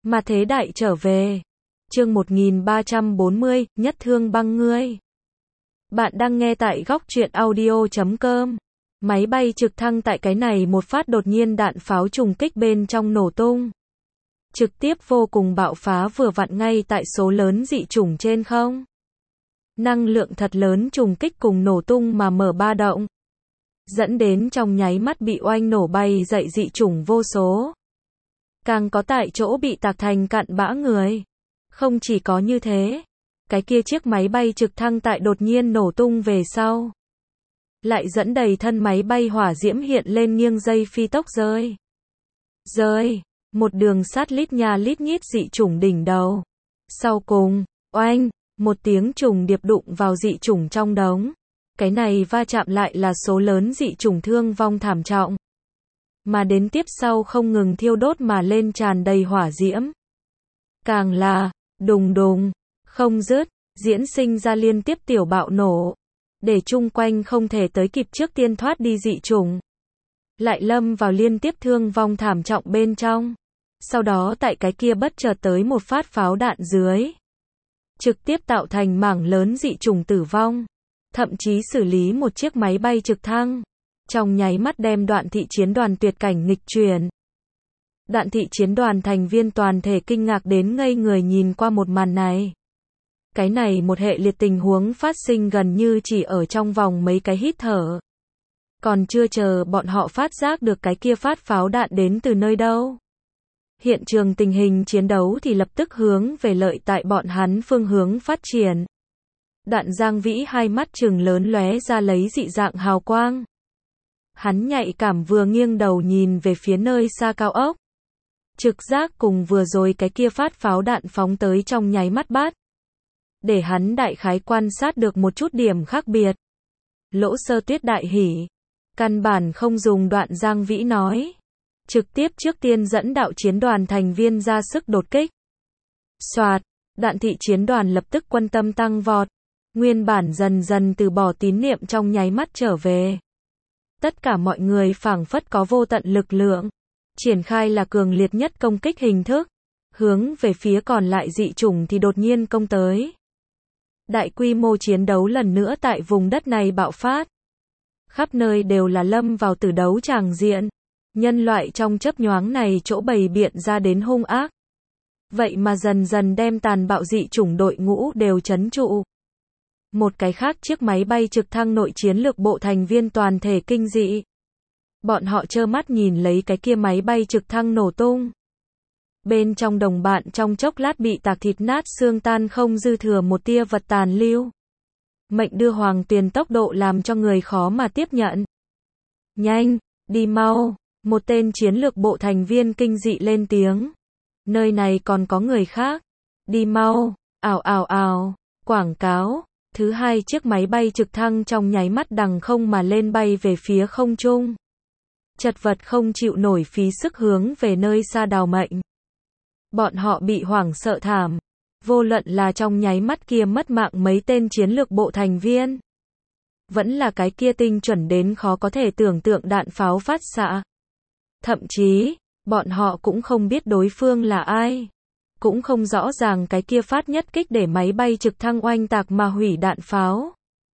Mà thế đại trở về. Chương 1340, nhất thương băng ngươi. Bạn đang nghe tại góc truyện audio.com. Máy bay trực thăng tại cái này một phát đột nhiên đạn pháo trùng kích bên trong nổ tung. Trực tiếp vô cùng bạo phá vừa vặn ngay tại số lớn dị chủng trên không. Năng lượng thật lớn trùng kích cùng nổ tung mà mở ba động. Dẫn đến trong nháy mắt bị oanh nổ bay dậy dị chủng vô số. Càng có tại chỗ bị tạc thành cặn bã người. Không chỉ có như thế, cái kia chiếc máy bay trực thăng tại đột nhiên nổ tung về sau. Lại dẫn đầy thân máy bay hỏa diễm hiện lên nghiêng dây phi tốc rơi. Một đường sát lít nha lít nhít dị chủng đỉnh đầu. Sau cùng, oanh, một tiếng trùng điệp đụng vào dị chủng trong đống. Cái này va chạm lại là số lớn dị chủng thương vong thảm trọng. Mà đến tiếp sau không ngừng thiêu đốt mà lên tràn đầy hỏa diễm. Càng là, đùng đùng, không dứt, diễn sinh ra liên tiếp tiểu bạo nổ. Để chung quanh không thể tới kịp trước tiên thoát đi dị chủng. Lại lâm vào liên tiếp thương vong thảm trọng bên trong. Sau đó tại cái kia bất chợt tới một phát pháo đạn dưới. Trực tiếp tạo thành mảng lớn dị chủng tử vong. Thậm chí xử lý một chiếc máy bay trực thăng. Trong nháy mắt đem Đoạn thị chiến đoàn tuyệt cảnh nghịch chuyển. Đoạn thị chiến đoàn thành viên toàn thể kinh ngạc đến ngây người nhìn qua một màn này. Cái này một hệ liệt tình huống phát sinh gần như chỉ ở trong vòng mấy cái hít thở. Còn chưa chờ bọn họ phát giác được cái kia phát pháo đạn đến từ nơi đâu. Hiện trường tình hình chiến đấu thì lập tức hướng về lợi tại bọn hắn phương hướng phát triển. Đoạn Giang Vĩ hai mắt trừng lớn lóe ra lấy dị dạng hào quang. Hắn nhạy cảm vừa nghiêng đầu nhìn về phía nơi xa cao ốc. Trực giác cùng vừa rồi cái kia phát pháo đạn phóng tới trong nháy mắt bắt. Để hắn đại khái quan sát được một chút điểm khác biệt. Lỗ Sơ Tuyết đại hỉ. Căn bản không dùng Đoạn Giang Vĩ nói. Trực tiếp trước tiên dẫn đạo chiến đoàn thành viên ra sức đột kích. Soạt, Đoạn thị chiến đoàn lập tức quân tâm tăng vọt. Nguyên bản dần dần từ bỏ tín niệm trong nháy mắt trở về. Tất cả mọi người phảng phất có vô tận lực lượng. Triển khai là cường liệt nhất công kích hình thức. Hướng về phía còn lại dị chủng thì đột nhiên công tới. Đại quy mô chiến đấu lần nữa tại vùng đất này bạo phát. Khắp nơi đều là lâm vào tử đấu tràng diện. Nhân loại trong chớp nhoáng này chỗ bày biện ra đến hung ác. Vậy mà dần dần đem tàn bạo dị chủng đội ngũ đều trấn trụ. Một cái khác chiếc máy bay trực thăng nội chiến lược bộ thành viên toàn thể kinh dị. Bọn họ trơ mắt nhìn lấy cái kia máy bay trực thăng nổ tung. Bên trong đồng bạn trong chốc lát bị tạc thịt nát xương tan không dư thừa một tia vật tàn lưu. Mệnh đưa Hoàng Tuyền tốc độ làm cho người khó mà tiếp nhận. Nhanh, đi mau, một tên chiến lược bộ thành viên kinh dị lên tiếng. Nơi này còn có người khác. Đi mau, ào, quảng cáo. Thứ hai chiếc máy bay trực thăng trong nháy mắt đằng không mà lên bay về phía không trung. Chật vật không chịu nổi phí sức hướng về nơi xa đào mệnh. Bọn họ bị hoảng sợ thảm. Vô luận là trong nháy mắt kia mất mạng mấy tên chiến lược bộ thành viên. Vẫn là cái kia tinh chuẩn đến khó có thể tưởng tượng đạn pháo phát xạ. Thậm chí, bọn họ cũng không biết đối phương là ai. Cũng không rõ ràng cái kia phát nhất kích để máy bay trực thăng oanh tạc mà hủy đạn pháo.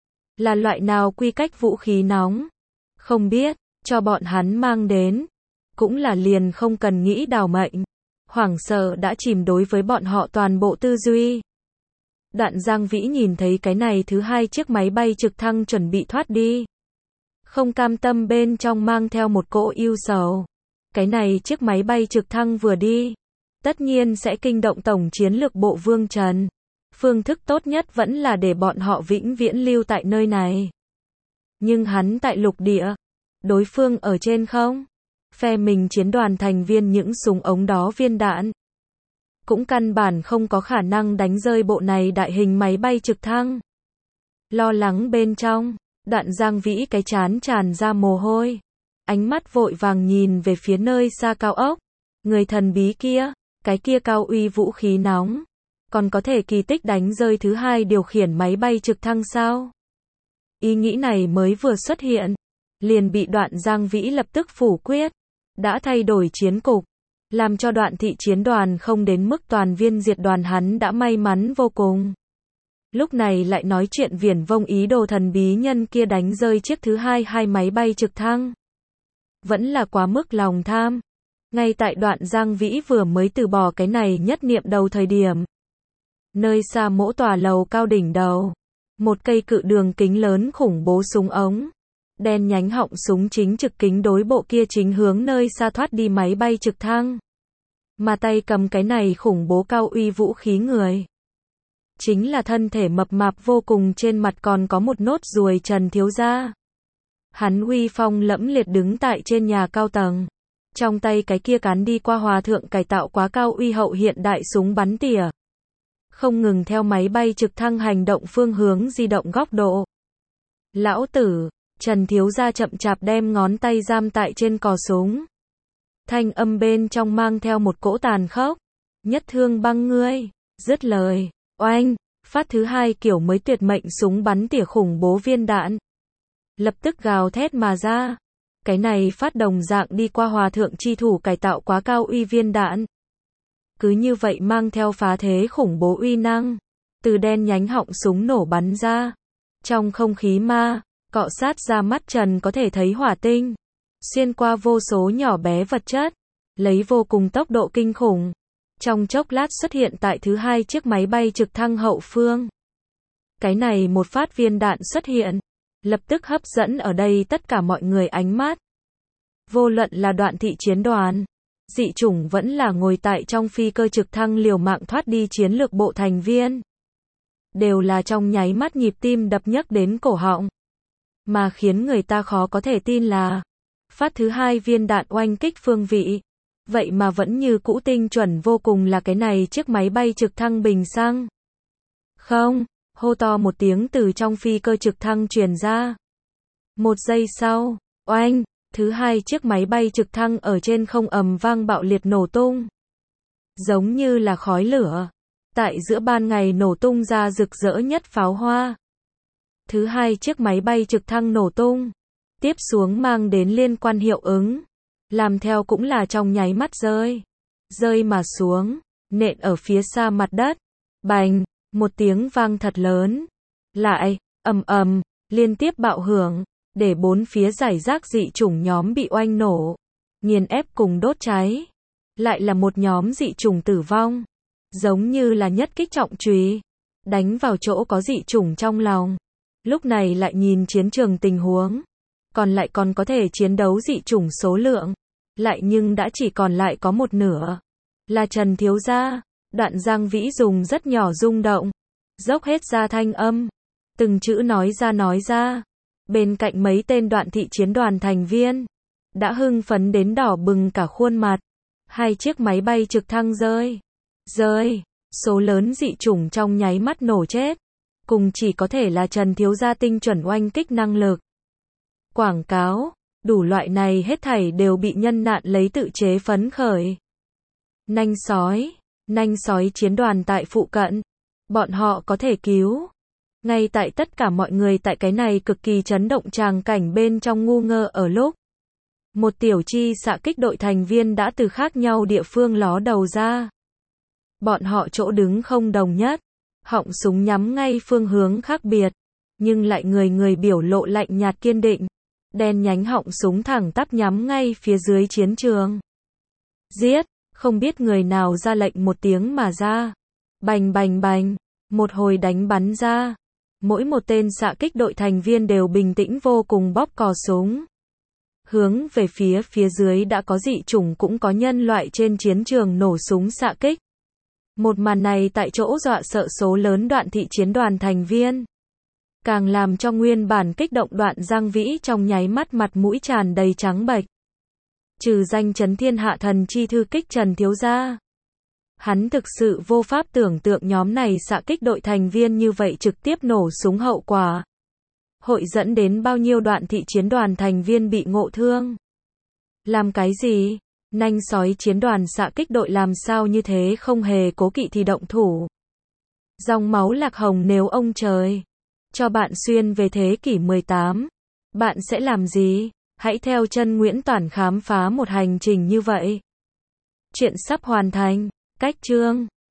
Là loại nào quy cách vũ khí nóng. Không biết, cho bọn hắn mang đến. Cũng là liền không cần nghĩ đào mệnh. Hoảng sợ đã chìm đối với bọn họ toàn bộ tư duy. Đoạn Giang Vĩ nhìn thấy cái này thứ hai chiếc máy bay trực thăng chuẩn bị thoát đi. Không cam tâm bên trong mang theo một cỗ ưu sầu. Cái này chiếc máy bay trực thăng vừa đi. Tất nhiên sẽ kinh động tổng chiến lược bộ Vương Trần. Phương thức tốt nhất vẫn là để bọn họ vĩnh viễn lưu tại nơi này. Nhưng hắn tại lục địa. Đối phương ở trên không. Phe mình chiến đoàn thành viên những súng ống đó viên đạn. Cũng căn bản không có khả năng đánh rơi bộ này đại hình máy bay trực thăng. Lo lắng bên trong, Đoạn Giang Vĩ cái trán tràn ra mồ hôi. Ánh mắt vội vàng nhìn về phía nơi xa cao ốc. Người thần bí kia, cái kia cao uy vũ khí nóng. Còn có thể kỳ tích đánh rơi thứ hai điều khiển máy bay trực thăng sao? Ý nghĩ này mới vừa xuất hiện. Liền bị Đoạn Giang Vĩ lập tức phủ quyết. Đã thay đổi chiến cục. làm cho Đoạn thị chiến đoàn không đến mức toàn viên diệt đoàn, hắn đã may mắn vô cùng. Lúc này lại nói chuyện viển vông ý đồ thần bí nhân kia đánh rơi chiếc thứ hai máy bay trực thăng. Vẫn là quá mức lòng tham. Ngay tại Đoạn Giang Vĩ vừa mới từ bỏ cái này nhất niệm đầu thời điểm. Nơi xa mỗi tòa lầu cao đỉnh đầu. Một cây cự đường kính lớn khủng bố súng ống. Đen nhánh họng súng chính trực kính đối bộ kia chính hướng nơi xa thoát đi máy bay trực thăng. Mà tay cầm cái này khủng bố cao uy vũ khí người. Chính là thân thể mập mạp vô cùng, trên mặt còn có một nốt ruồi Trần thiếu gia. Hắn uy phong lẫm liệt đứng tại trên nhà cao tầng. Trong tay cái kia cán đi qua hòa thượng cải tạo quá cao uy hậu hiện đại súng bắn tỉa. Không ngừng theo máy bay trực thăng hành động phương hướng di động góc độ. Lão tử, Trần thiếu gia chậm chạp đem ngón tay giam tại trên cò súng. Thanh âm bên trong mang theo một cỗ tàn khốc. Nhất thương băng ngươi. Dứt lời, oanh, phát thứ hai kiểu mới tuyệt mệnh súng bắn tỉa khủng bố viên đạn. Lập tức gào thét mà ra. Cái này phát đồng dạng đi qua hòa thượng chi thủ cải tạo quá cao uy viên đạn. Cứ như vậy mang theo phá thế khủng bố uy năng. Từ đen nhánh họng súng nổ bắn ra. Trong không khí cọ sát ra mắt Trần có thể thấy hỏa tinh. Xuyên qua vô số nhỏ bé vật chất. Lấy vô cùng tốc độ kinh khủng. Trong chốc lát xuất hiện tại thứ hai chiếc máy bay trực thăng hậu phương. Cái này một phát viên đạn xuất hiện. Lập tức hấp dẫn ở đây tất cả mọi người ánh mắt. Vô luận là Đoạn thị chiến đoàn. Dị chủng vẫn là ngồi tại trong phi cơ trực thăng liều mạng thoát đi chiến lược bộ thành viên. Đều là trong nháy mắt nhịp tim đập nhấc đến cổ họng. Mà khiến người ta khó có thể tin là phát thứ hai viên đạn oanh kích phương vị. Vậy mà vẫn như cũ tinh chuẩn vô cùng là cái này chiếc máy bay trực thăng bình xăng. Không, hô to một tiếng từ trong phi cơ trực thăng truyền ra. Một giây sau, oanh, thứ hai chiếc máy bay trực thăng ở trên không ầm vang bạo liệt nổ tung. Giống như là khói lửa. Tại giữa ban ngày nổ tung ra rực rỡ nhất pháo hoa. Thứ hai chiếc máy bay trực thăng nổ tung. Tiếp xuống mang đến liên quan hiệu ứng. Làm theo cũng là trong nháy mắt rơi. Rơi mà xuống, nện ở phía xa mặt đất. Bành, một tiếng vang thật lớn. Lại, ầm ầm, liên tiếp bạo hưởng. Để bốn phía rải rác dị chủng nhóm bị oanh nổ. Nghiền ép cùng đốt cháy. Lại là một nhóm dị chủng tử vong. Giống như là nhất kích trọng chùy. Đánh vào chỗ có dị chủng trong lòng. Lúc này lại nhìn chiến trường tình huống. Còn lại còn có thể chiến đấu dị chủng số lượng. Lại nhưng đã chỉ còn lại có một nửa. Là Trần thiếu gia. Đoạn Giang Vĩ dùng rất nhỏ rung động. Dốc hết ra thanh âm. Từng chữ nói ra. Bên cạnh mấy tên Đoạn thị chiến đoàn thành viên. Đã hưng phấn đến đỏ bừng cả khuôn mặt. Hai chiếc máy bay trực thăng rơi. Số lớn dị chủng trong nháy mắt nổ chết. Cùng chỉ có thể là Trần thiếu gia tinh chuẩn oanh kích năng lực. Quảng cáo, đủ loại này hết thảy đều bị nhân nạn lấy tự chế phấn khởi. Nanh sói chiến đoàn tại phụ cận. Bọn họ có thể cứu. Ngay tại tất cả mọi người tại cái này cực kỳ chấn động tràng cảnh bên trong ngu ngơ ở lúc. Một tiểu chi xạ kích đội thành viên đã từ khác nhau địa phương ló đầu ra. Bọn họ chỗ đứng không đồng nhất. Họng súng nhắm ngay phương hướng khác biệt. Nhưng lại người biểu lộ lạnh nhạt kiên định. Đen nhánh họng súng thẳng tắp nhắm ngay phía dưới chiến trường. Giết, không biết người nào ra lệnh một tiếng mà ra. Bành bành bành, một hồi đánh bắn ra. Mỗi một tên xạ kích đội thành viên đều bình tĩnh vô cùng bóp cò súng. Hướng về phía dưới đã có dị chủng cũng có nhân loại trên chiến trường nổ súng xạ kích. Một màn này tại chỗ dọa sợ số lớn Đoạn thị chiến đoàn thành viên. Càng làm cho nguyên bản kích động Đoạn Giang Vĩ trong nháy mắt mặt mũi tràn đầy trắng bệch. Trừ danh chấn thiên hạ thần chi thư kích Trần thiếu gia. Hắn thực sự vô pháp tưởng tượng nhóm này xạ kích đội thành viên như vậy trực tiếp nổ súng hậu quả. Hội dẫn đến bao nhiêu Đoạn thị chiến đoàn thành viên bị ngộ thương. Làm cái gì? Nanh sói chiến đoàn xạ kích đội làm sao như thế không hề cố kỵ thì động thủ. Dòng máu lạc hồng nếu ông trời cho bạn xuyên về thế kỷ 18, bạn sẽ làm gì? Hãy theo chân Nguyễn Toản khám phá một hành trình như vậy. Chuyện sắp hoàn thành. Cách chương